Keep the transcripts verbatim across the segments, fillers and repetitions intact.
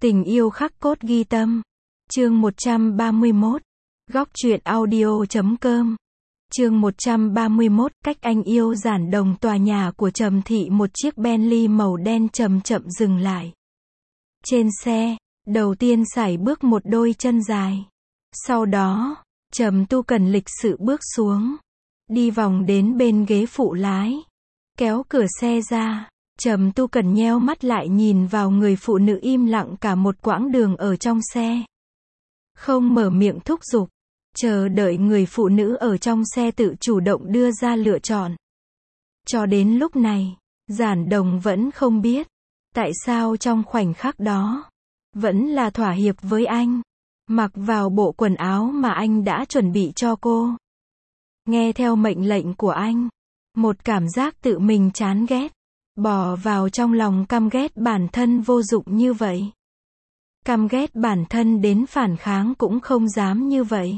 Tình yêu khắc cốt ghi tâm. Chương một trăm ba mươi mốt. Góc truyện audio chấm com. Chương một trăm ba mươi mốt. Cách anh yêu. Giản Đồng. Tòa nhà của Trầm Thị. Một chiếc Bentley màu đen chậm chậm dừng lại. Trên xe, đầu tiên sải bước một đôi chân dài. Sau đó, Trầm Tu Cần lịch sự bước xuống, đi vòng đến bên ghế phụ lái, kéo cửa xe ra. Trầm Tu Cần nheo mắt lại nhìn vào người phụ nữ im lặng cả một quãng đường ở trong xe. Không mở miệng thúc giục, chờ đợi người phụ nữ ở trong xe tự chủ động đưa ra lựa chọn. Cho đến lúc này, Giản Đồng vẫn không biết, tại sao trong khoảnh khắc đó, vẫn là thỏa hiệp với anh, mặc vào bộ quần áo mà anh đã chuẩn bị cho cô. Nghe theo mệnh lệnh của anh, một cảm giác tự mình chán ghét bò vào trong lòng, căm ghét bản thân vô dụng như vậy. Căm ghét bản thân đến phản kháng cũng không dám như vậy.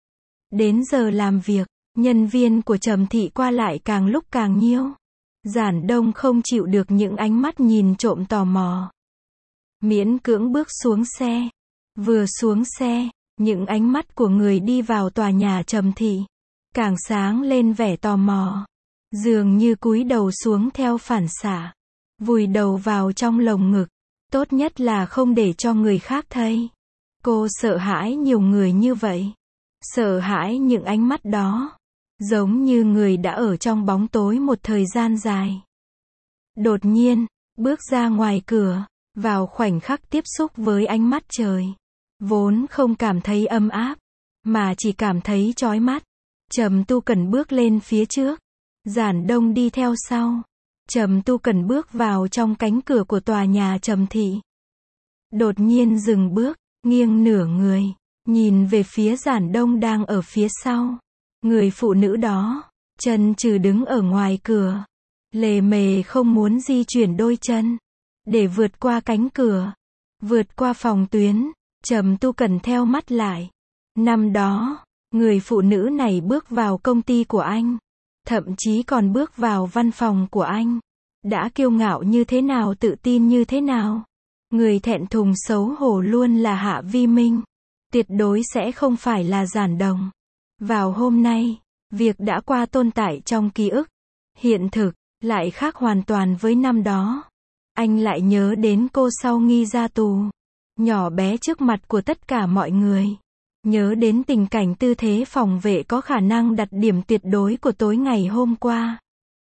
Đến giờ làm việc, nhân viên của Trầm Thị qua lại càng lúc càng nhiều. Giản Đông không chịu được những ánh mắt nhìn trộm tò mò. Miễn cưỡng bước xuống xe. Vừa xuống xe, những ánh mắt của người đi vào tòa nhà Trầm Thị càng sáng lên vẻ tò mò. Dường như cúi đầu xuống theo phản xạ, vùi đầu vào trong lồng ngực. Tốt nhất là không để cho người khác thấy. Cô sợ hãi nhiều người như vậy. Sợ hãi những ánh mắt đó, giống như người đã ở trong bóng tối một thời gian dài. Đột nhiên, bước ra ngoài cửa, vào khoảnh khắc tiếp xúc với ánh mắt trời, vốn không cảm thấy ấm áp, mà chỉ cảm thấy chói mắt. Trầm Tu Cần bước lên phía trước, Giản Đông đi theo sau. Trầm Tu Cần bước vào trong cánh cửa của tòa nhà Trầm Thị. Đột nhiên dừng bước, nghiêng nửa người, nhìn về phía Giản Đông đang ở phía sau. Người phụ nữ đó, chân trừ đứng ở ngoài cửa, lề mề không muốn di chuyển đôi chân, để vượt qua cánh cửa, vượt qua phòng tuyến. Trầm Tu Cần theo mắt lại. Năm đó, người phụ nữ này bước vào công ty của anh, thậm chí còn bước vào văn phòng của anh. Đã kiêu ngạo như thế nào, tự tin như thế nào. Người thẹn thùng xấu hổ luôn là Hạ Vi Minh. Tuyệt đối sẽ không phải là Giản Đồng. Vào hôm nay, việc đã qua tồn tại trong ký ức. Hiện thực, lại khác hoàn toàn với năm đó. Anh lại nhớ đến cô sau nghi ra tù. Nhỏ bé trước mặt của tất cả mọi người. Nhớ đến tình cảnh tư thế phòng vệ có khả năng đặt điểm tuyệt đối của tối ngày hôm qua.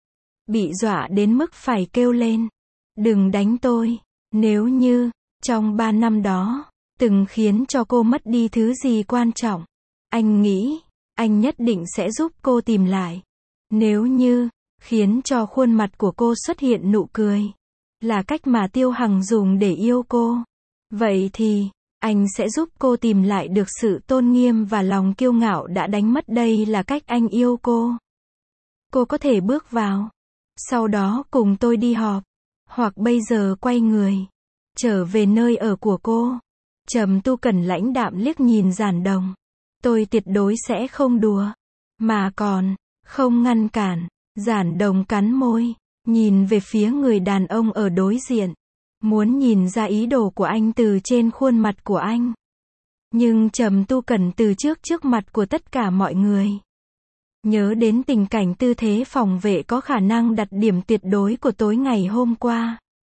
Bị dọa đến mức phải kêu lên. Đừng đánh tôi. Nếu như, trong ba năm đó, từng khiến cho cô mất đi thứ gì quan trọng, anh nghĩ, anh nhất định sẽ giúp cô tìm lại. Nếu như, khiến cho khuôn mặt của cô xuất hiện nụ cười, là cách mà Tiêu Hằng dùng để yêu cô, vậy thì, anh sẽ giúp cô tìm lại được sự tôn nghiêm và lòng kiêu ngạo đã đánh mất. Đây là cách anh yêu cô. Cô có thể bước vào, sau đó cùng tôi đi họp, hoặc bây giờ quay người, trở về nơi ở của cô. Trầm Tu Cần lãnh đạm liếc nhìn Giản Đồng. Tôi tuyệt đối sẽ không đùa, mà còn, không ngăn cản. Giản Đồng cắn môi, nhìn về phía người đàn ông ở đối diện. Muốn nhìn ra ý đồ của anh từ trên khuôn mặt của anh. Nhưng Trầm Tu Cần từ trước trước mặt của tất cả mọi người. Nhớ đến tình cảnh tư thế phòng vệ có khả năng đặt điểm tuyệt đối của tối ngày hôm qua.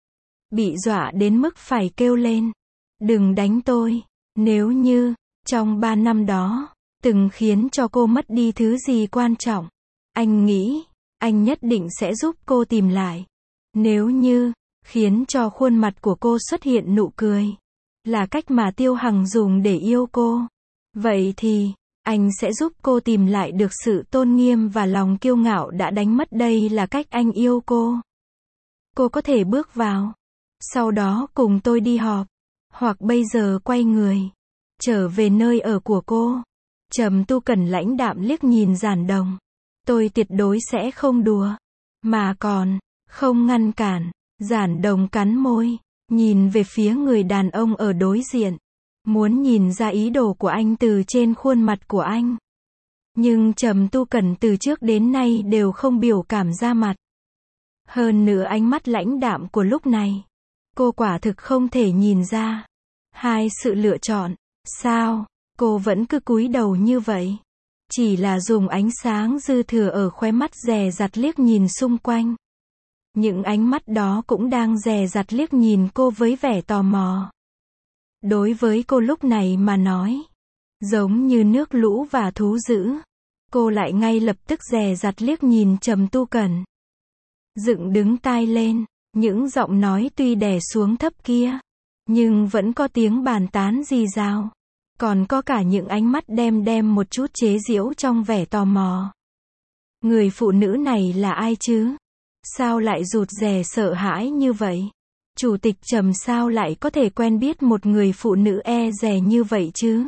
Bị dọa đến mức phải kêu lên. Đừng đánh tôi. Nếu như, trong ba năm đó, từng khiến cho cô mất đi thứ gì quan trọng, anh nghĩ, anh nhất định sẽ giúp cô tìm lại. Nếu như, khiến cho khuôn mặt của cô xuất hiện nụ cười, là cách mà Tiêu Hằng dùng để yêu cô, vậy thì, anh sẽ giúp cô tìm lại được sự tôn nghiêm và lòng kiêu ngạo đã đánh mất. Đây là cách anh yêu cô. Cô có thể bước vào, sau đó cùng tôi đi họp, hoặc bây giờ quay người, trở về nơi ở của cô. Trầm Tu Cần lãnh đạm liếc nhìn Giản Đồng. Tôi tuyệt đối sẽ không đùa, mà còn, không ngăn cản. Giản Đồng cắn môi, nhìn về phía người đàn ông ở đối diện. Muốn nhìn ra ý đồ của anh từ trên khuôn mặt của anh. Nhưng Trầm Tu Cần từ trước đến nay đều không biểu cảm ra mặt. Hơn nữa ánh mắt lãnh đạm của lúc này, cô quả thực không thể nhìn ra. Hai sự lựa chọn. Sao? Cô vẫn cứ cúi đầu như vậy. Chỉ là dùng ánh sáng dư thừa ở khóe mắt dè dặt liếc nhìn xung quanh. Những ánh mắt đó cũng đang dè dặt liếc nhìn cô với vẻ tò mò. Đối với cô lúc này mà nói, giống như nước lũ và thú dữ. Cô lại ngay lập tức dè dặt liếc nhìn Trầm Tu Cẩn. Dựng đứng tai lên, những giọng nói tuy đè xuống thấp kia, nhưng vẫn có tiếng bàn tán rì rào. Còn có cả những ánh mắt đem đem một chút chế giễu trong vẻ tò mò. Người phụ nữ này là ai chứ? Sao lại rụt rè sợ hãi như vậy? Chủ tịch Trầm sao lại có thể quen biết một người phụ nữ e dè như vậy chứ?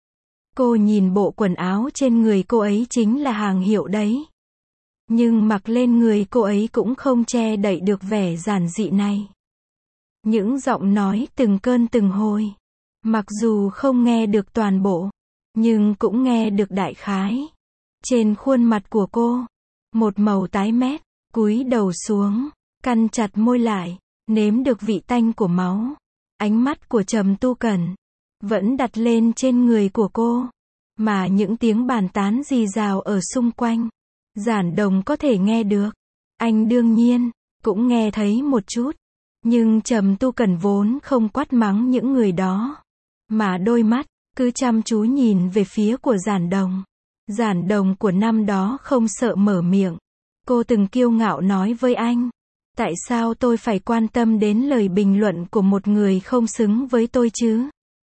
Cô nhìn bộ quần áo trên người cô ấy chính là hàng hiệu đấy. Nhưng mặc lên người cô ấy cũng không che đậy được vẻ giản dị này. Những giọng nói từng cơn từng hồi. Mặc dù không nghe được toàn bộ, nhưng cũng nghe được đại khái. Trên khuôn mặt của cô, một màu tái mét, cúi đầu xuống, cắn chặt môi lại, nếm được vị tanh của máu. Ánh mắt của Trầm Tu Cẩn vẫn đặt lên trên người của cô, mà những tiếng bàn tán rì rào ở xung quanh, Giản Đồng có thể nghe được. Anh đương nhiên cũng nghe thấy một chút, nhưng Trầm Tu Cẩn vốn không quát mắng những người đó, mà đôi mắt cứ chăm chú nhìn về phía của Giản Đồng. Giản Đồng của năm đó không sợ mở miệng. Cô từng kiêu ngạo nói với anh, tại sao tôi phải quan tâm đến lời bình luận của một người không xứng với tôi chứ?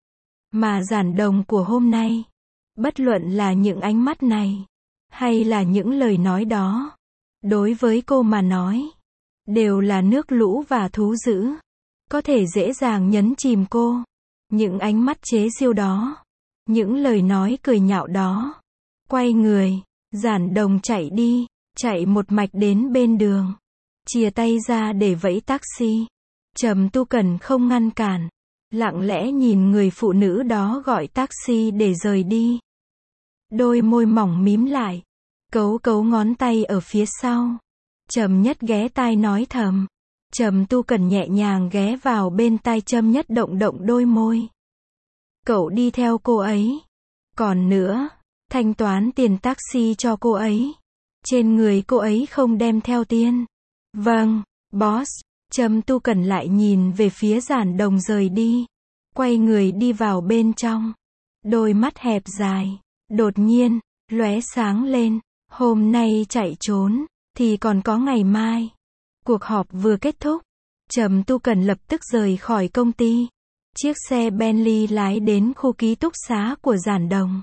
Mà Giản Đồng của hôm nay, bất luận là những ánh mắt này, hay là những lời nói đó, đối với cô mà nói, đều là nước lũ và thú dữ, có thể dễ dàng nhấn chìm cô. Những ánh mắt chế giễu đó, những lời nói cười nhạo đó. Quay người, Giản Đồng chạy đi, chạy một mạch đến bên đường, chìa tay ra để vẫy taxi. Trầm Tu Cẩn không ngăn cản, lặng lẽ nhìn người phụ nữ đó gọi taxi để rời đi. Đôi môi mỏng mím lại, cấu cấu ngón tay ở phía sau. Trầm Nhất ghé tai nói thầm. Trầm Tu Cẩn nhẹ nhàng ghé vào bên tai Trầm Nhất động động đôi môi. Cậu đi theo cô ấy. Còn nữa, thanh toán tiền taxi cho cô ấy. Trên người cô ấy không đem theo tiền. Vâng, boss. Trầm Tu Cẩn lại nhìn về phía Giản Đồng rời đi. Quay người đi vào bên trong. Đôi mắt hẹp dài, đột nhiên, lóe sáng lên. Hôm nay chạy trốn, thì còn có ngày mai. Cuộc họp vừa kết thúc, Trầm Tu Cẩn lập tức rời khỏi công ty. Chiếc xe Bentley lái đến khu ký túc xá của Giản Đồng.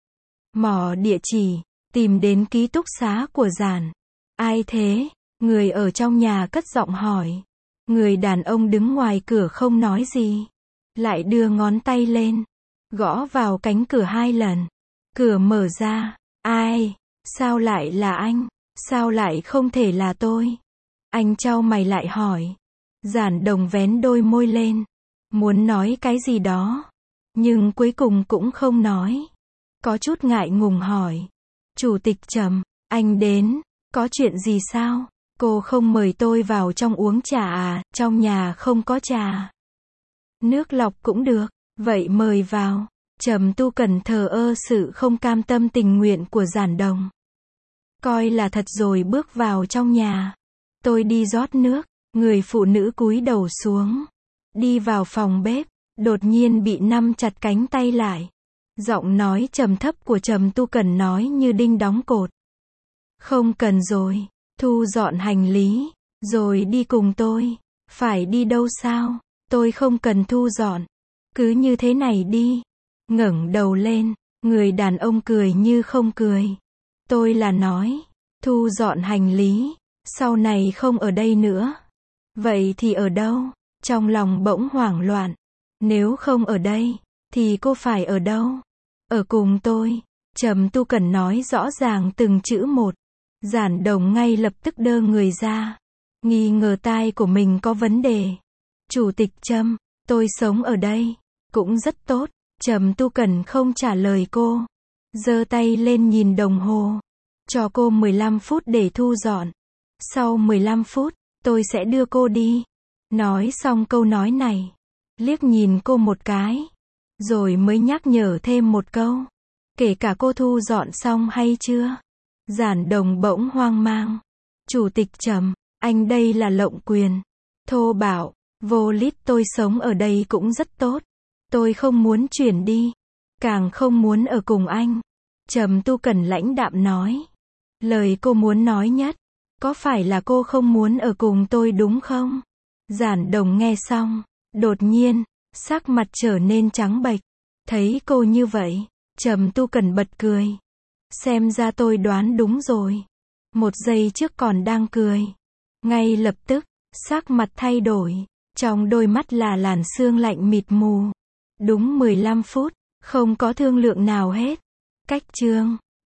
Mò địa chỉ, tìm đến ký túc xá của Giản. Ai thế? Người ở trong nhà cất giọng hỏi. Người đàn ông đứng ngoài cửa không nói gì, lại đưa ngón tay lên, gõ vào cánh cửa hai lần. Cửa mở ra. Ai? Sao lại là anh? Sao lại không thể là tôi? Anh chau mày lại hỏi. Giản Đồng vén đôi môi lên, muốn nói cái gì đó, nhưng cuối cùng cũng không nói. Có chút ngại ngùng hỏi. Chủ tịch Trầm, anh đến, có chuyện gì sao? Cô không mời tôi vào trong uống trà à? Trong nhà không có trà. Nước lọc cũng được, vậy mời vào. Trầm Tu Cẩn thờ ơ sự không cam tâm tình nguyện của Giản Đồng. Coi là thật rồi bước vào trong nhà. Tôi đi rót nước. Người phụ nữ cúi đầu xuống, đi vào phòng bếp, đột nhiên bị nắm chặt cánh tay lại. Giọng nói trầm thấp của Trầm Tu Cẩn nói như đinh đóng cột. Không cần rồi, thu dọn hành lý, rồi đi cùng tôi. Phải đi đâu sao? Tôi không cần thu dọn. Cứ như thế này đi. Ngẩng đầu lên, người đàn ông cười như không cười. Tôi là nói, thu dọn hành lý, sau này không ở đây nữa. Vậy thì ở đâu? Trong lòng bỗng hoảng loạn. Nếu không ở đây, thì cô phải ở đâu? Ở cùng tôi. Trầm Tu Cẩn nói rõ ràng từng chữ một. Giản Đồng ngay lập tức đơ người ra, nghi ngờ tai của mình có vấn đề. Chủ tịch Trầm, tôi sống ở đây, cũng rất tốt. Trầm Tu Cẩn không trả lời cô, giơ tay lên nhìn đồng hồ. Cho cô mười lăm phút để thu dọn. Sau mười lăm phút, tôi sẽ đưa cô đi. Nói xong câu nói này, liếc nhìn cô một cái, rồi mới nhắc nhở thêm một câu. Kể cả cô thu dọn xong hay chưa? Giản Đồng bỗng hoang mang. Chủ tịch Trầm, anh đây là lộng quyền. Thô bạo, vô lít, tôi sống ở đây cũng rất tốt. Tôi không muốn chuyển đi. Càng không muốn ở cùng anh. Trầm Tu Cần lãnh đạm nói. Lời cô muốn nói nhất. Có phải là cô không muốn ở cùng tôi đúng không? Giản Đồng nghe xong. Đột nhiên, sắc mặt trở nên trắng bệch. Thấy cô như vậy, Trầm Tu Cần bật cười. Xem ra tôi đoán đúng rồi. Một giây trước còn đang cười. Ngay lập tức, sắc mặt thay đổi. Trong đôi mắt là làn sương lạnh mịt mù. Đúng mười lăm phút, không có thương lượng nào hết. Cách chương